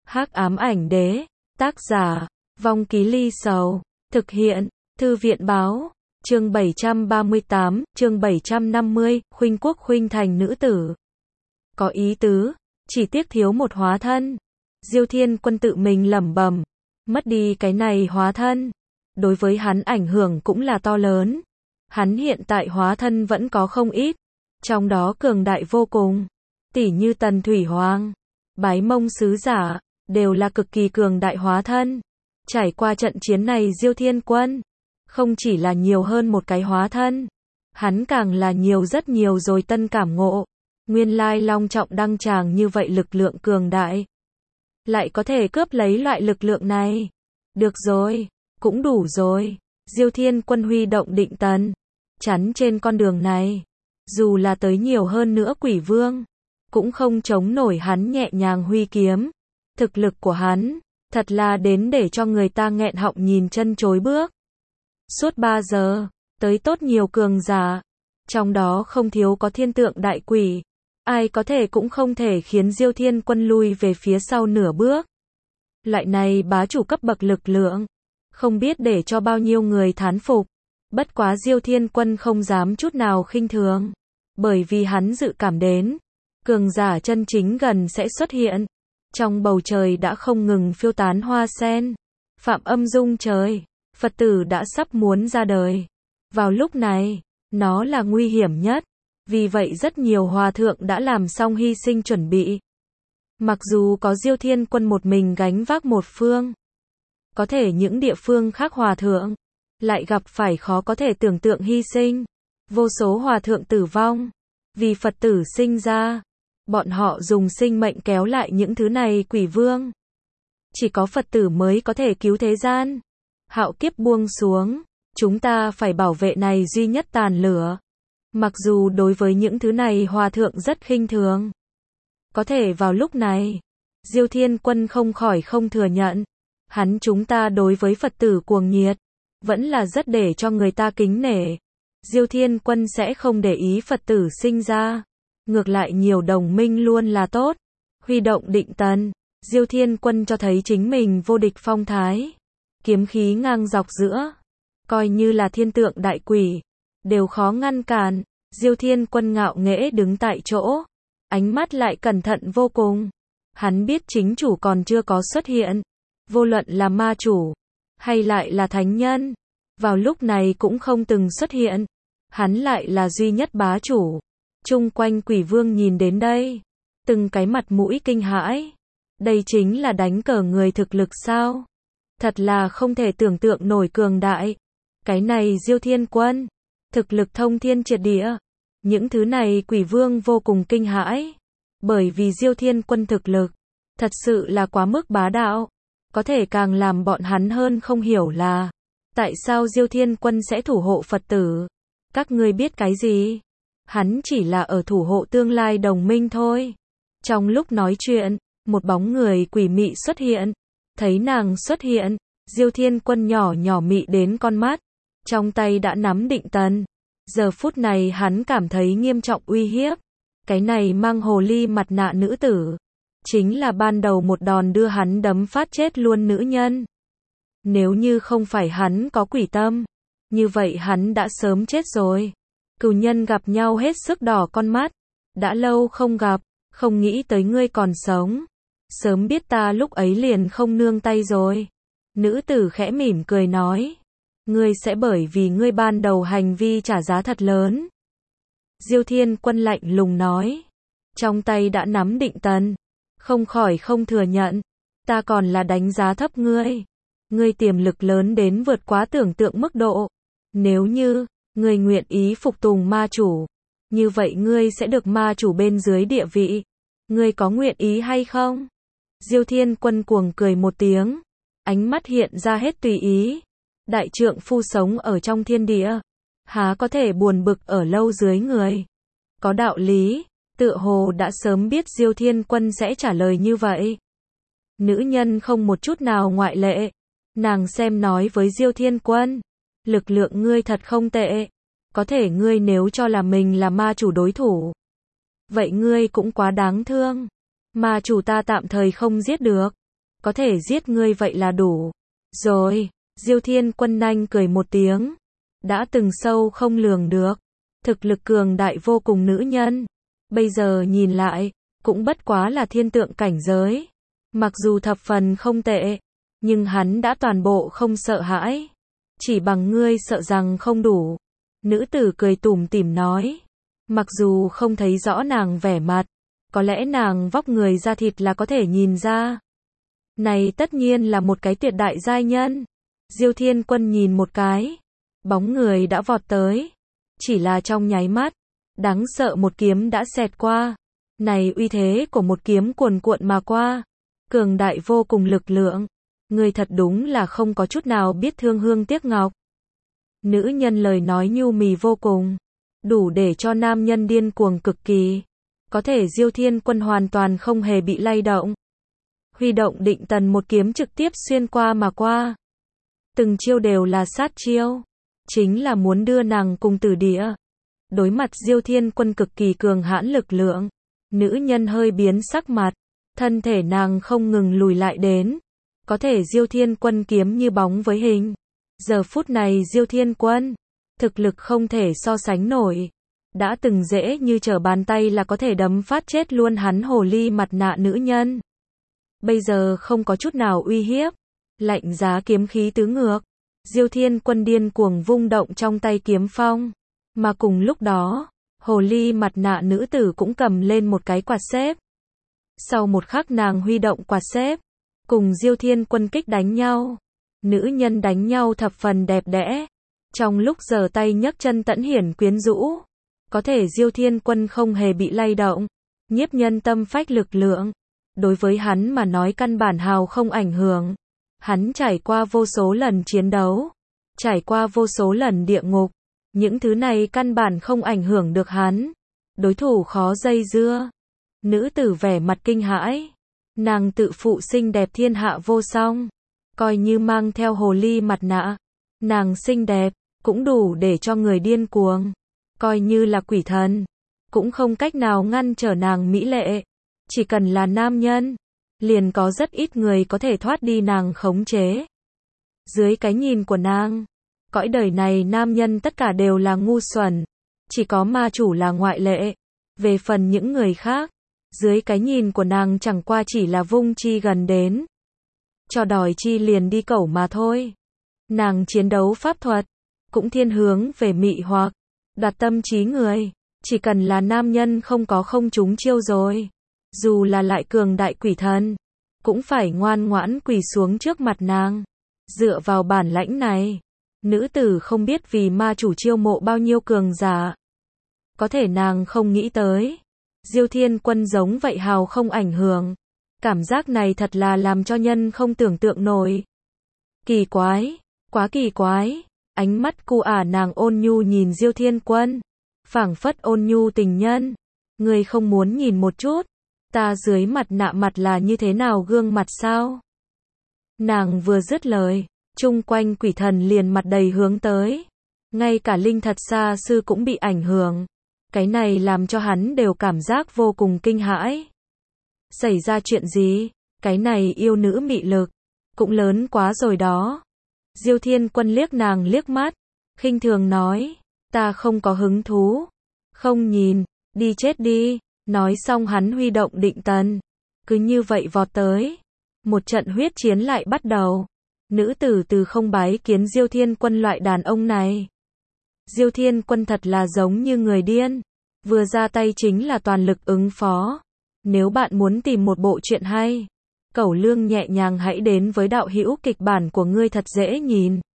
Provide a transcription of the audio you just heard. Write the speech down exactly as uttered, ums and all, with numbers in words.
Hắc ám ảnh đế, tác giả, Vong Ký Ly Sầu, thực hiện, Thư viện báo, chương bảy trăm ba mươi tám, chương bảy trăm năm mươi, khuynh quốc khuynh thành nữ tử. Có ý tứ, chỉ tiếc thiếu một hóa thân. Diêu Thiên Quân tự mình lẩm bẩm, mất đi cái này hóa thân, đối với hắn ảnh hưởng cũng là to lớn. Hắn hiện tại hóa thân vẫn có không ít, trong đó cường đại vô cùng, tỉ như Tần Thủy Hoàng, Bái Mông sứ giả, đều là cực kỳ cường đại hóa thân. Trải qua trận chiến này Diêu Thiên Quân, không chỉ là nhiều hơn một cái hóa thân, hắn càng là nhiều rất nhiều rồi tân cảm ngộ. Nguyên lai long trọng đăng tràng như vậy lực lượng cường đại, lại có thể cướp lấy loại lực lượng này. Được rồi, cũng đủ rồi. Diêu Thiên Quân huy động định tần, chắn trên con đường này. Dù là tới nhiều hơn nữa quỷ vương, cũng không chống nổi hắn nhẹ nhàng huy kiếm. Thực lực của hắn, thật là đến để cho người ta nghẹn họng nhìn chân chối bước. Suốt ba giờ, tới tốt nhiều cường giả, trong đó không thiếu có thiên tượng đại quỷ. Ai có thể cũng không thể khiến Diêu Thiên Quân lui về phía sau nửa bước. Loại này bá chủ cấp bậc lực lượng, không biết để cho bao nhiêu người thán phục. Bất quá Diêu Thiên Quân không dám chút nào khinh thường, bởi vì hắn dự cảm đến, cường giả chân chính gần sẽ xuất hiện. Trong bầu trời đã không ngừng phiêu tán hoa sen, phạm âm dung trời, Phật tử đã sắp muốn ra đời. Vào lúc này, nó là nguy hiểm nhất. Vì vậy rất nhiều hòa thượng đã làm xong hy sinh chuẩn bị. Mặc dù có Diêu Thiên Quân một mình gánh vác một phương, có thể những địa phương khác hòa thượng lại gặp phải khó có thể tưởng tượng hy sinh. Vô số hòa thượng tử vong vì Phật tử sinh ra. Bọn họ dùng sinh mệnh kéo lại những thứ này quỷ vương. Chỉ có Phật tử mới có thể cứu thế gian. Hạo kiếp buông xuống, chúng ta phải bảo vệ này duy nhất tàn lửa. Mặc dù đối với những thứ này hòa thượng rất khinh thường, có thể vào lúc này, Diêu Thiên Quân không khỏi không thừa nhận, hắn chúng ta đối với Phật tử cuồng nhiệt, vẫn là rất để cho người ta kính nể. Diêu Thiên Quân sẽ không để ý Phật tử sinh ra, ngược lại nhiều đồng minh luôn là tốt. Huy động định tần, Diêu Thiên Quân cho thấy chính mình vô địch phong thái, kiếm khí ngang dọc giữa, coi như là thiên tượng đại quỷ, đều khó ngăn cản. Diêu Thiên Quân ngạo nghễ đứng tại chỗ, ánh mắt lại cẩn thận vô cùng. Hắn biết chính chủ còn chưa có xuất hiện, vô luận là ma chủ, hay lại là thánh nhân, vào lúc này cũng không từng xuất hiện. Hắn lại là duy nhất bá chủ. Chung quanh quỷ vương nhìn đến đây, từng cái mặt mũi kinh hãi. Đây chính là đánh cờ người thực lực sao? Thật là không thể tưởng tượng nổi cường đại. Cái này Diêu Thiên Quân, thực lực thông thiên triệt địa. Những thứ này quỷ vương vô cùng kinh hãi, bởi vì Diêu Thiên Quân thực lực, thật sự là quá mức bá đạo. Có thể càng làm bọn hắn hơn không hiểu là, tại sao Diêu Thiên Quân sẽ thủ hộ Phật tử? Các ngươi biết cái gì? Hắn chỉ là ở thủ hộ tương lai đồng minh thôi. Trong lúc nói chuyện, một bóng người quỷ mị xuất hiện. Thấy nàng xuất hiện, Diêu Thiên Quân nhỏ nhỏ mị đến con mắt, trong tay đã nắm định tần. Giờ phút này hắn cảm thấy nghiêm trọng uy hiếp. Cái này mang hồ ly mặt nạ nữ tử, chính là ban đầu một đòn đưa hắn đấm phát chết luôn nữ nhân. Nếu như không phải hắn có quỷ tâm, như vậy hắn đã sớm chết rồi. Cừu nhân gặp nhau hết sức đỏ con mắt. Đã lâu không gặp, không nghĩ tới ngươi còn sống. Sớm biết ta lúc ấy liền không nương tay rồi. Nữ tử khẽ mỉm cười nói, ngươi sẽ bởi vì ngươi ban đầu hành vi trả giá thật lớn. Diêu Thiên Quân lạnh lùng nói, trong tay đã nắm định tần, không khỏi không thừa nhận, ta còn là đánh giá thấp ngươi. Ngươi tiềm lực lớn đến vượt quá tưởng tượng mức độ. Nếu như ngươi nguyện ý phục tùng ma chủ, như vậy ngươi sẽ được ma chủ bên dưới địa vị. Ngươi có nguyện ý hay không? Diêu Thiên Quân cuồng cười một tiếng, ánh mắt hiện ra hết tùy ý. Đại trượng phu sống ở trong thiên địa, há có thể buồn bực ở lâu dưới người. Có đạo lý, tựa hồ đã sớm biết Diêu Thiên Quân sẽ trả lời như vậy. Nữ nhân không một chút nào ngoại lệ. Nàng xem nói với Diêu Thiên Quân, lực lượng ngươi thật không tệ. Có thể ngươi nếu cho là mình là ma chủ đối thủ, vậy ngươi cũng quá đáng thương. Ma chủ ta tạm thời không giết được, có thể giết ngươi vậy là đủ. Rồi, Diêu Thiên Quân nhanh cười một tiếng. Đã từng sâu không lường được. Thực lực cường đại vô cùng nữ nhân. Bây giờ nhìn lại, cũng bất quá là thiên tượng cảnh giới. Mặc dù thập phần không tệ, nhưng hắn đã toàn bộ không sợ hãi. Chỉ bằng ngươi sợ rằng không đủ. Nữ tử cười tủm tỉm nói. Mặc dù không thấy rõ nàng vẻ mặt, có lẽ nàng vóc người da thịt là có thể nhìn ra. Này tất nhiên là một cái tuyệt đại giai nhân. Diêu Thiên Quân nhìn một cái, bóng người đã vọt tới. Chỉ là trong nháy mắt, đáng sợ một kiếm đã xẹt qua. Này uy thế của một kiếm cuồn cuộn mà qua, cường đại vô cùng lực lượng. Người thật đúng là không có chút nào biết thương hương tiếc ngọc. Nữ nhân lời nói nhu mì vô cùng, đủ để cho nam nhân điên cuồng cực kỳ. Có thể Diêu Thiên Quân hoàn toàn không hề bị lay động. Huy động định tần một kiếm trực tiếp xuyên qua mà qua. Từng chiêu đều là sát chiêu, chính là muốn đưa nàng cùng tử địa. Đối mặt Diêu Thiên Quân cực kỳ cường hãn lực lượng, nữ nhân hơi biến sắc mặt, thân thể nàng không ngừng lùi lại đến. Có thể Diêu Thiên Quân kiếm như bóng với hình. Giờ phút này Diêu Thiên Quân, thực lực không thể so sánh nổi. Đã từng dễ như trở bàn tay là có thể đấm phát chết luôn hắn hồ ly mặt nạ nữ nhân. Bây giờ không có chút nào uy hiếp, lạnh giá kiếm khí tứ ngược. Diêu Thiên Quân điên cuồng vung động trong tay kiếm phong. Mà cùng lúc đó, hồ ly mặt nạ nữ tử cũng cầm lên một cái quạt xếp. Sau một khắc nàng huy động quạt xếp, cùng Diêu Thiên Quân kích đánh nhau. Nữ nhân đánh nhau thập phần đẹp đẽ. Trong lúc giở tay nhấc chân tẫn hiển quyến rũ. Có thể Diêu Thiên Quân không hề bị lay động. Nhiếp nhân tâm phách lực lượng. Đối với hắn mà nói căn bản hào không ảnh hưởng. Hắn trải qua vô số lần chiến đấu. Trải qua vô số lần địa ngục. Những thứ này căn bản không ảnh hưởng được hắn. Đối thủ khó dây dưa. Nữ tử vẻ mặt kinh hãi. Nàng tự phụ xinh đẹp thiên hạ vô song. Coi như mang theo hồ ly mặt nạ. Nàng xinh đẹp, cũng đủ để cho người điên cuồng. Coi như là quỷ thần, cũng không cách nào ngăn trở nàng mỹ lệ. Chỉ cần là nam nhân, liền có rất ít người có thể thoát đi nàng khống chế. Dưới cái nhìn của nàng, cõi đời này nam nhân tất cả đều là ngu xuẩn. Chỉ có ma chủ là ngoại lệ. Về phần những người khác, dưới cái nhìn của nàng chẳng qua chỉ là vung chi gần đến. Cho đòi chi liền đi cẩu mà thôi. Nàng chiến đấu pháp thuật, cũng thiên hướng về mị hoặc, đoạt tâm trí người. Chỉ cần là nam nhân không có không trúng chiêu rồi. Dù là lại cường đại quỷ thần, cũng phải ngoan ngoãn quỳ xuống trước mặt nàng. Dựa vào bản lãnh này, nữ tử không biết vì ma chủ chiêu mộ bao nhiêu cường giả. Có thể nàng không nghĩ tới. Diêu Thiên Quân giống vậy hào không ảnh hưởng. Cảm giác này thật là làm cho nhân không tưởng tượng nổi. Kỳ quái, quá kỳ quái. Ánh mắt cu ả nàng ôn nhu nhìn Diêu Thiên Quân. Phảng phất ôn nhu tình nhân. Người không muốn nhìn một chút. Ta dưới mặt nạ mặt là như thế nào gương mặt sao? Nàng vừa dứt lời, chung quanh quỷ thần liền mặt đầy hướng tới. Ngay cả linh thật xa sư cũng bị ảnh hưởng. Cái này làm cho hắn đều cảm giác vô cùng kinh hãi. Xảy ra chuyện gì? Cái này yêu nữ mị lực, cũng lớn quá rồi đó. Diêu Thiên Quân liếc nàng liếc mắt, khinh thường nói, ta không có hứng thú. Không nhìn, đi chết đi. Nói xong hắn huy động định tần. Cứ như vậy vọt tới. Một trận huyết chiến lại bắt đầu. Nữ tử từ không bái kiến Diêu Thiên Quân loại đàn ông này. Diêu Thiên Quân thật là giống như người điên. Vừa ra tay chính là toàn lực ứng phó. Nếu bạn muốn tìm một bộ truyện hay, cẩu lương nhẹ nhàng hãy đến với đạo hữu kịch bản của ngươi thật dễ nhìn.